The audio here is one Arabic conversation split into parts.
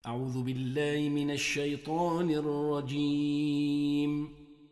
أعوذ بالله من الشيطان الرجيم.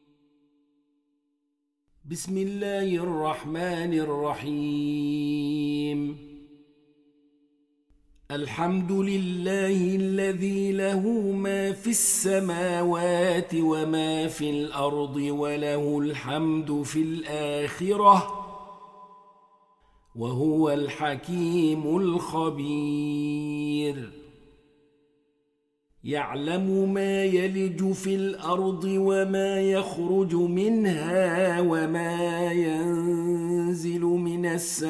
بسم الله الرحمن الرحيم. الحمد لله الذي له ما في السماوات وما في الأرض وله الحمد في الآخرة وهو الحكيم الخبير. يعلم ما يلج في الأرض وما يخرج منها وما ينزل من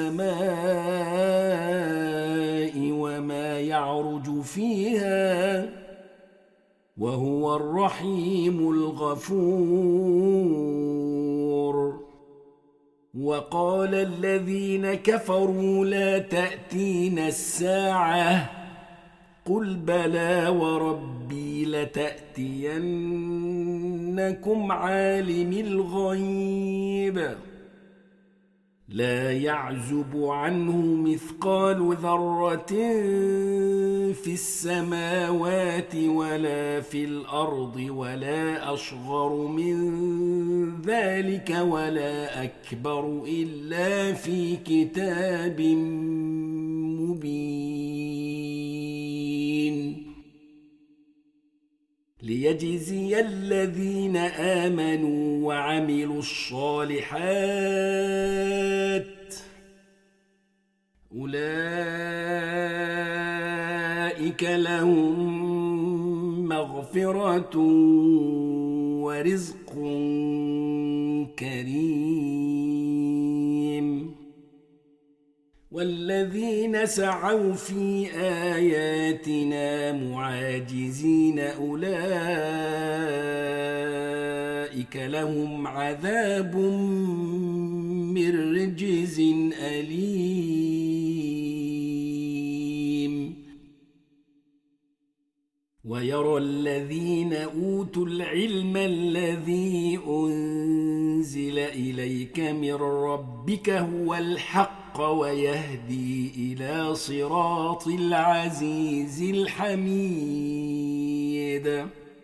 السماء وما يعرج فيها وهو الرحيم الغفور. وقال الذين كفروا لا تأتينا الساعة قل بلى وربي لتأتينكم عالم الغيب لا يعزب عنه مثقال ذرة في السماوات ولا في الأرض ولا أصغر من ذلك ولا أكبر إلا في كتاب مبين. ليجزي الذين آمنوا وعملوا الصالحات أولئك لهم مغفرة ورزق كريم. والذين سعوا في آياتنا معاجزين أولئك لهم عذاب من رجز أليم. ويرى الذين أوتوا العلم الذي أنزل إليك من ربك هو الحق ويهدي إلى صراط العزيز الحميد.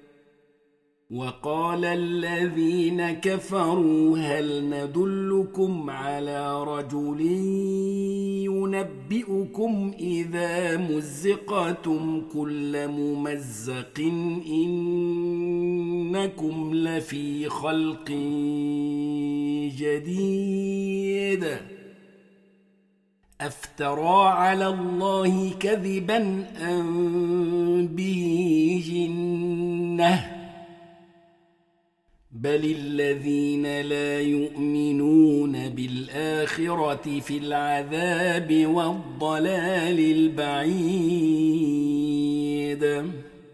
وقال الذين كفروا هل ندلكم على رجل ينبئكم إذا مزقتم كل ممزق إنكم لفي خلق جديد أفترى على الله كذبا أم به جنة بل الذين لا يؤمنون بالآخرة في العذاب والضلال البعيد.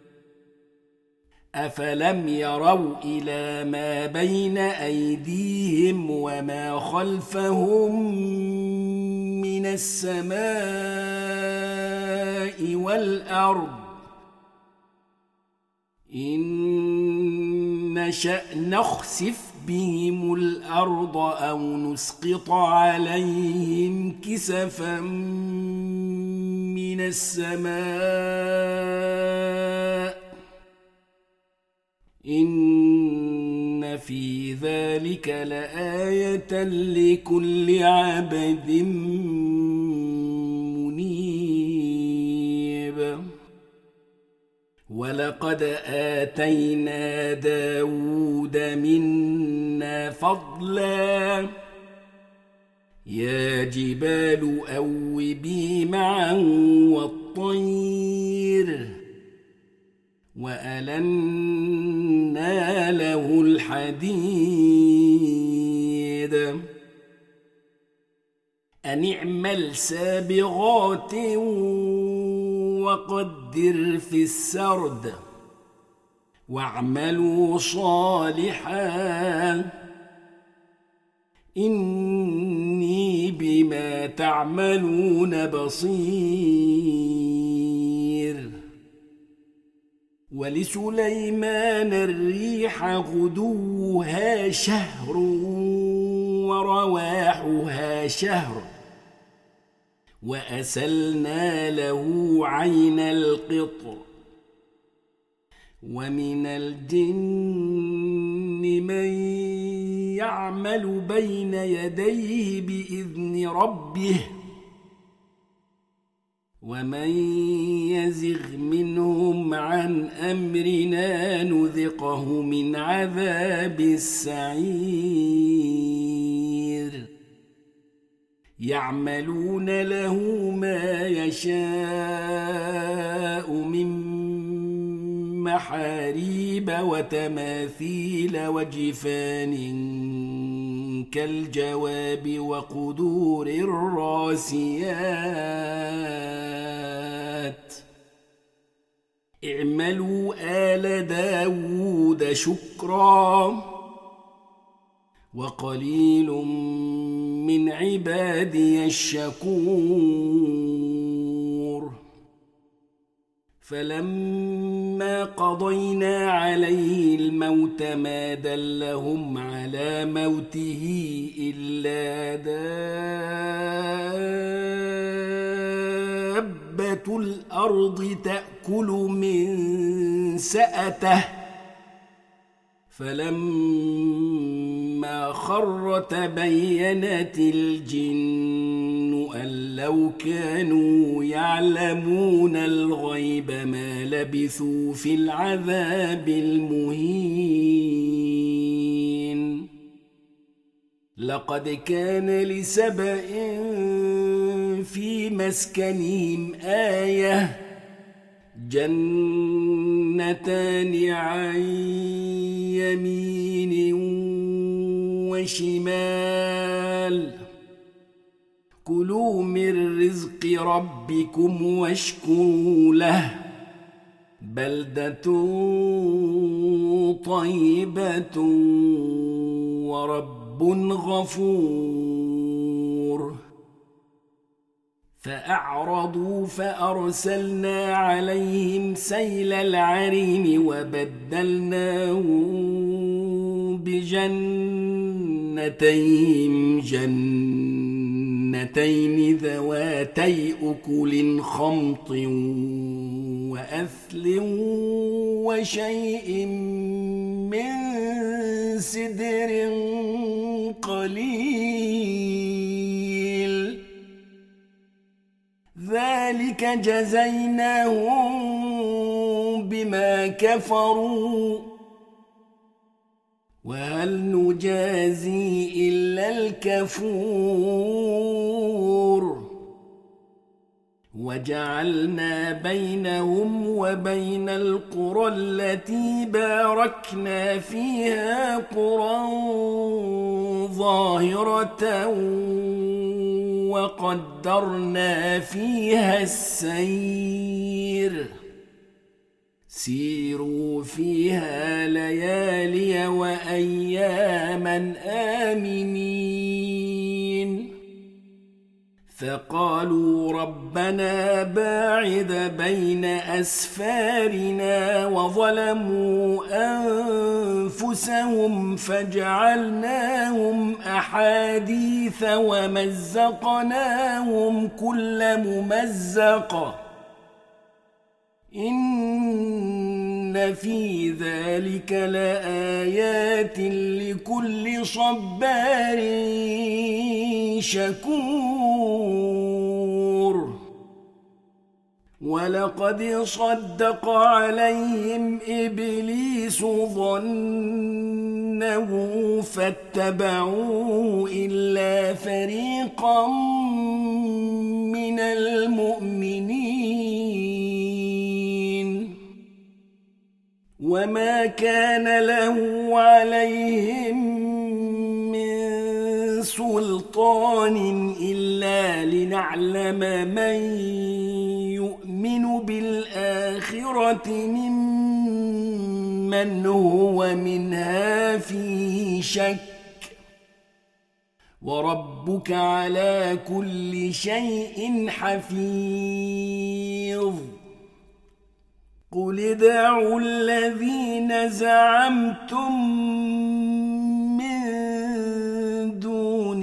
أفلم يروا إلى ما بين أيديهم وما خلفهم من السماء والأرض إن نشأ نخسف بهم الأرض أو نسقط عليهم كسفا من السماء إن في ذلك لآية لكل عبد منيب. ولقد آتينا داود منا فضلا يا جبال أوبي معا والطير وألنا له الحديد أن اعمل سابغات وقدر في السرد واعملوا صالحا إني بما تعملون بصير. ولسليمان الريح غدوها شهر ورواحها شهر وأسلنا له عين القطر ومن الجن من يعمل بين يديه بإذن ربه ومن يزغ منهم عن أمرنا نذقه من عذاب السعير يعملون له ما يشاء من محاريب وتماثيل وجفان كالجواب وقدور الراسيات اعملوا آل داود شكرا وقليل من عبادي الشكور فلما قضينا عليه الموت ما دلهم على موته إلا دابة الأرض تأكل من سأته فلما خر تبينت الجن أن لو كانوا يعلمون الغيب ما لبثوا في العذاب المهين لقد كان لسبأ في مسكنهم آية جنتان عن يمين وشمال كلوا من رزق ربكم واشكروا له بلدة طيبة ورب غفور فأعرضوا فأرسلنا عليهم سيل العرم وبدلناهم بجنتين ذواتي أكل خمط وأثل وشيء من سدر قليل ذلك جزيناهم بما كفروا وهل نجازي إلا الكفور وجعلنا بينهم وبين القرى التي باركنا فيها قرى ظاهرة وقدرنا فيها السير سيروا فيها ليالي وأياما آمنين فقالوا ربنا باعد بين أسفارنا وظلموا أنفسهم فجعلناهم أحاديث ومزقناهم كل ممزق إن في ذلك لآيات لكل صبار شكور ولقد صدق عليهم إبليس ظنه فاتبعوه إلا فريقا من المؤمنين وما كان له عليهم من سلطان إلا لنعلم من يؤمن بالآخرة ممن هو منها فيه شك وربك على كل شيء حفيظ قل ادعوا الذين زعمتم من دون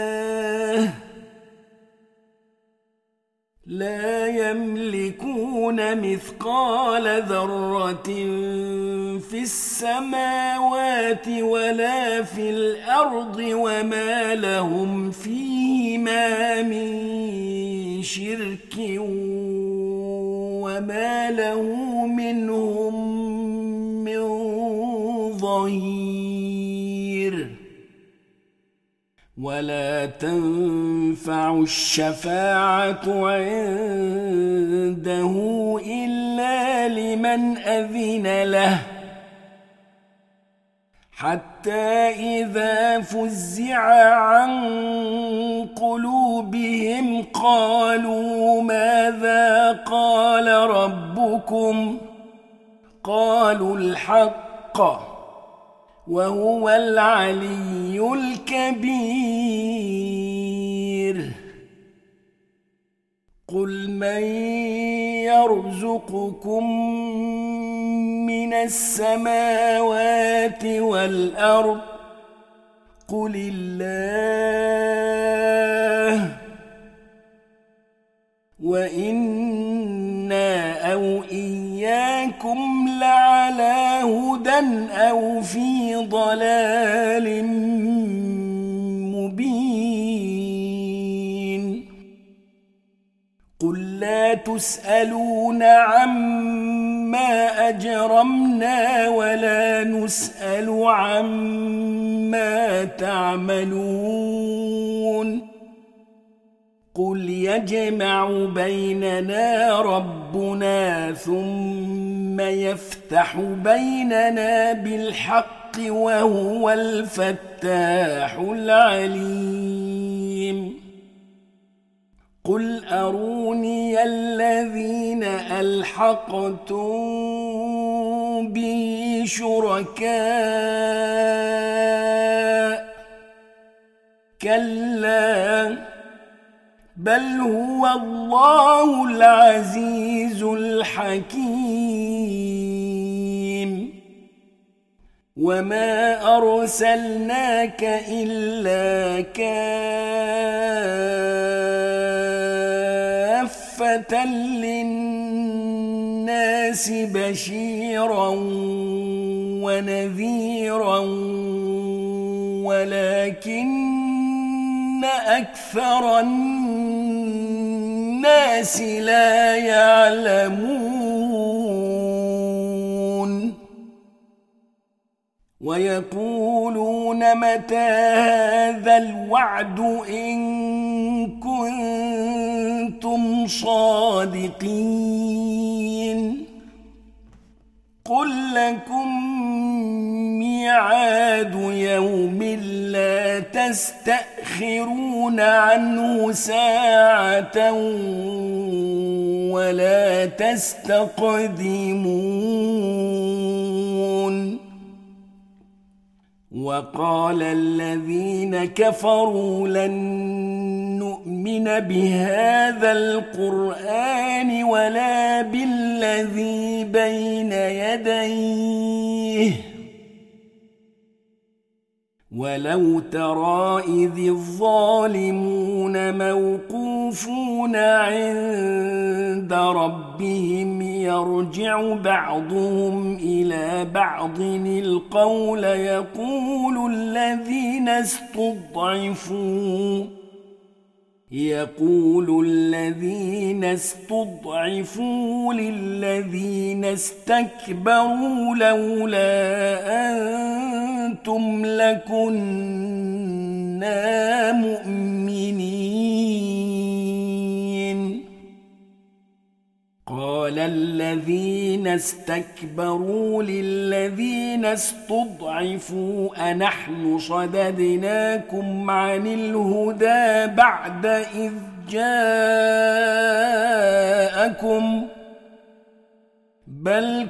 الله لا يملكون يعملون مثقال ذرة في السماوات ولا في الأرض وما لهم فيهما من شرك وما له منهم من ظهير ولا تنفع الشفاعة عنده إلا لمن أذن له حتى إذا فزع عن قلوبهم قالوا ماذا قال ربكم قالوا الحق وهو العلي الكبير قل من يرزقكم من السماوات والأرض قل الله وإنا أو إياكم لعلى هدى أو في ضلال مبين قل لا تسألون عما أجرمنا ولا نسأل عما تعملون قل يجمع بيننا ربنا ثم يفتح بيننا بالحق وهو الفتاح العليم قل أروني الذين ألحقتم به شركاء كلا بل هو الله العزيز الحكيم وما أرسلناك إلا كافة للناس بشيرا ونذيرا ولكن أكثر الناس لا يعلمون ويقولون متى هذا الوعد إن كنتم صادقين قل لكم ميعاد يوم لا تستأخرون عنه ساعة ولا تستقدمون وقال الذين كفروا لن نؤمن بهذا القرآن ولا بالذي بين يديه ولو ترى إذ الظالمون موقوفون عند ربهم يرجع بعضهم إلى بعض القول يقول الذين استضعفوا للذين استكبروا لولا أنتم لكنا مؤمنين قال الذين استكبروا للذين استضعفوا أنحن صددناكم عن الهدى بعد إذ جاءكم بل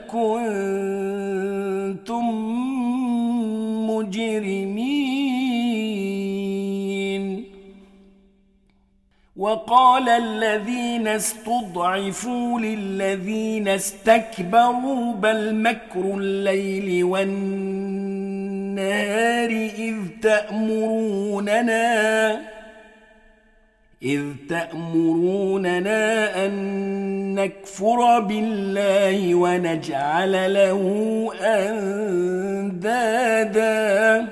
كنتم مجرمين وقال الذين استضعفوا للذين استكبروا بل مكر الليل والنهار إذ تأمروننا أن نكفر بالله ونجعل له أندادا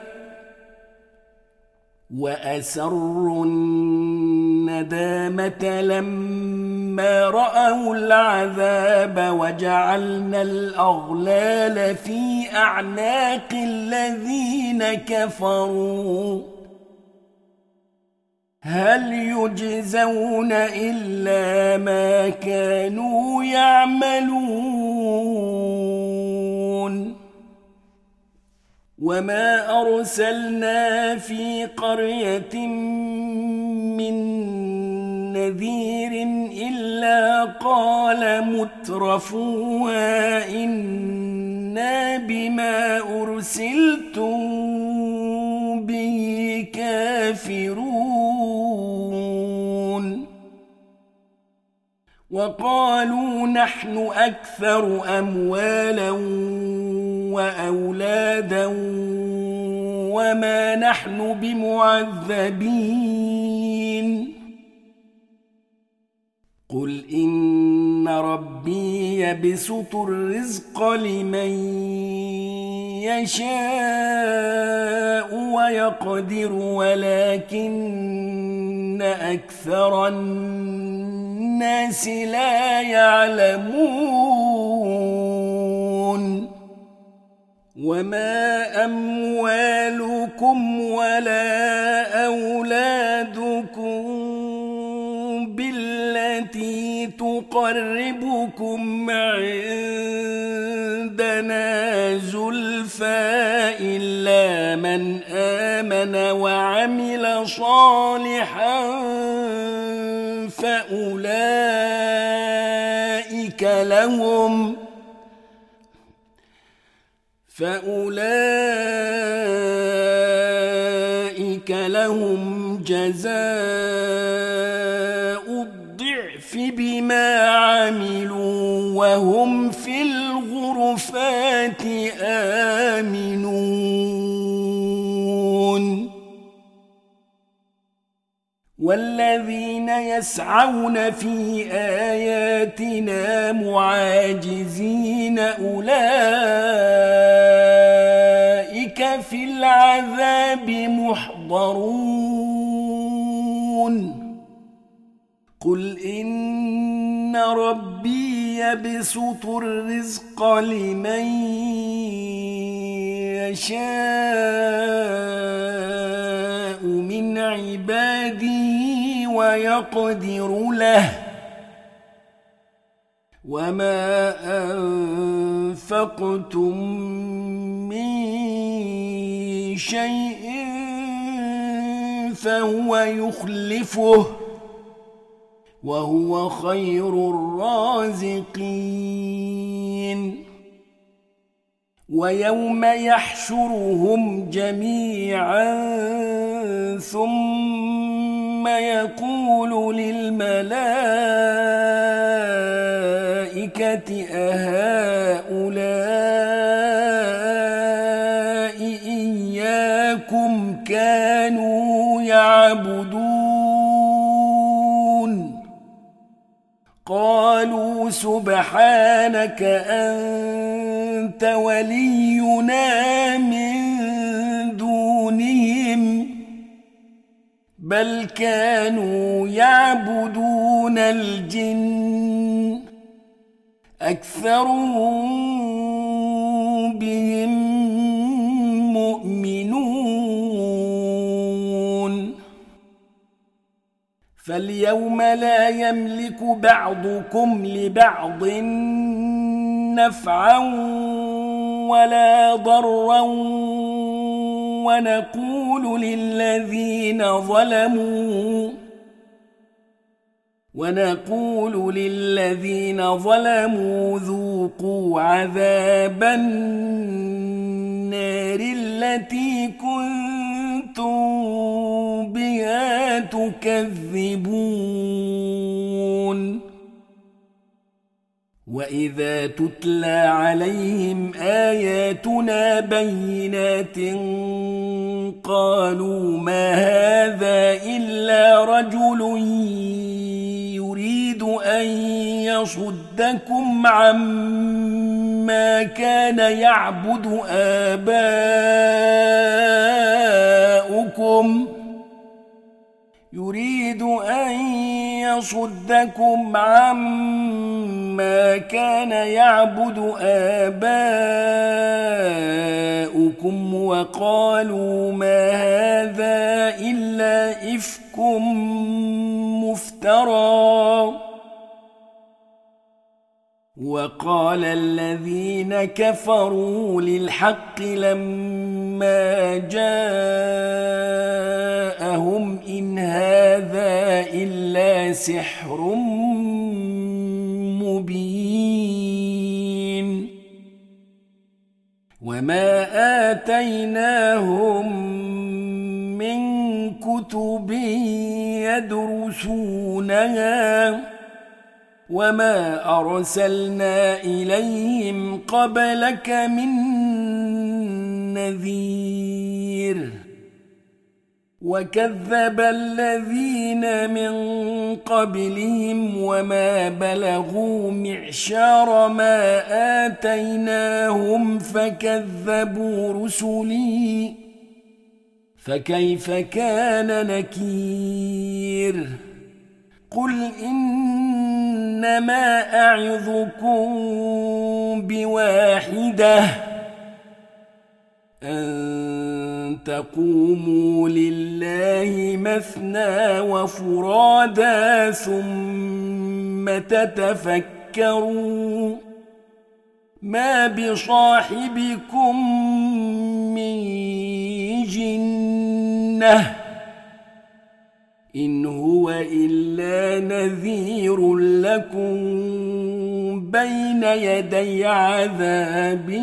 وأسروا الندامة لما رأوا العذاب وجعلنا الأغلال في أعناق الذين كفروا هل يجزون إلا ما كانوا يعملون وما أرسلنا في قرية من نذير إلا قال مترفوها إنا بما أرسلتم به كافرون وقالوا نحن أكثر أموالا وأولادا وما نحن بمعذبين قل إن ربي يبسط الرزق لمن يشاء ويقدر ولكن أكثر الناس لا يعلمون وما أموالكم ولا أولادكم بالتي تقربكم عندنا زلفى إلا من آمن وعمل صالحا فأولئك لهم جزاء الضعف بما عملوا وهم في الغرفات آمنون والذين يسعون في آياتنا معاجزين أولئك في العذاب محضرون قل إن ربي يبسط الرزق لمن يشاء من عباده ويقدر له وما أنفقتم من شيء فهو يخلفه وهو خير الرازقين ويوم يحشرهم جميعا ثم يقول للملائكة أهؤلاء إياكم كانوا يعبدون قالوا سبحانك أنت ولينا من دونهم بل كانوا يعبدون الجن أكثرهم بهم مؤمنون فاليوم لا يملك بعضكم لبعض نفعا ولا ضرا ونقول للذين ظلموا ذوقوا عذاب النار التي كنتم بها تكذبون وإذا تتلى عليهم آياتنا بينات قالوا ما هذا إلا رجل يريد أن يصدكم عما كان يعبد آباؤكم وقالوا ما هذا إلا إفك مفترى. وقال الذين كفروا للحق لما جاءهم إن هذا إلا سحر مبين. وما آتيناهم من كتب يدرسونها وما أرسلنا إليهم قبلك من نذير. وكذب الذين من قبلهم وما بلغوا معشار ما آتيناهم فكذبوا رسلي فكيف كان نكير. قل إنما أعظكم بواحدة أن تقوموا لله مثنى وفرادا ثم تتفكروا ما بصاحبكم من جنة إن هو إلا نذير لكم بين يدي عذاب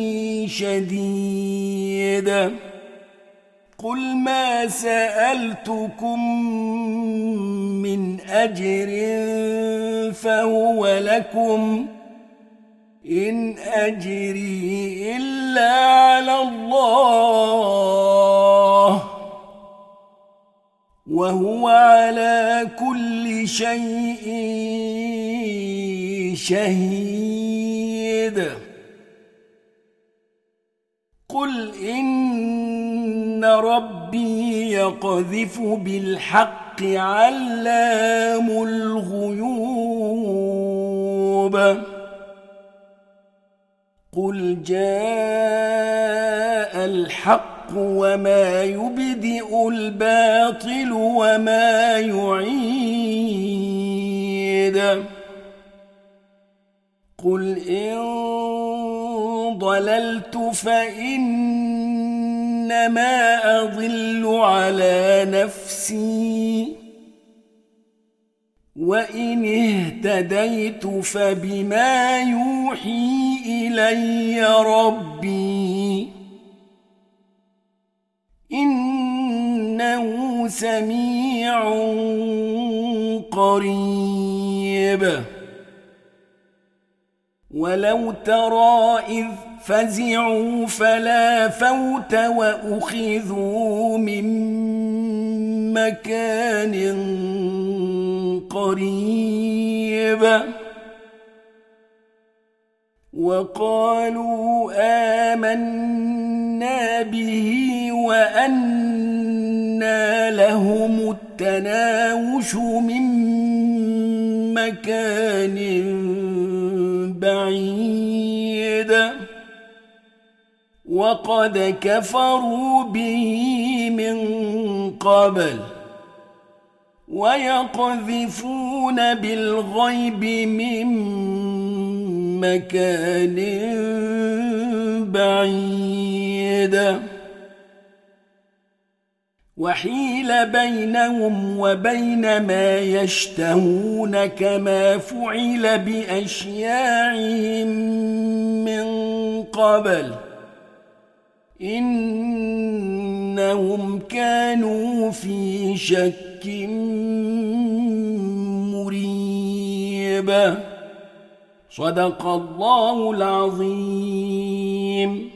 شديد. قل ما سألتكم من أجر فهو لكم إن أجري إلا على الله وهو على كل شيء شهيد. قل إن ربي يقذف بالحق علام الغيوب. قل جاء الحق وما يبدئ الباطل وما يعيد. قل إن ضللت فإنما أضل على نفسي وإن اهتديت فبما يوحي إلي ربي إنه سميع قريب. ولو ترى إذ فزعوا فلا فوت وأخذوا من مكان قريب وقالوا آمنا به وأنى لهم التناوش من مكان بعيد وقد كفروا به من قبل ويقذفون بالغيب من مكان بعيد وحيل بينهم وبين ما يشتهون كما فعل بأشياعهم من قبل إنهم كانوا في شك مريب. صدق الله العظيم.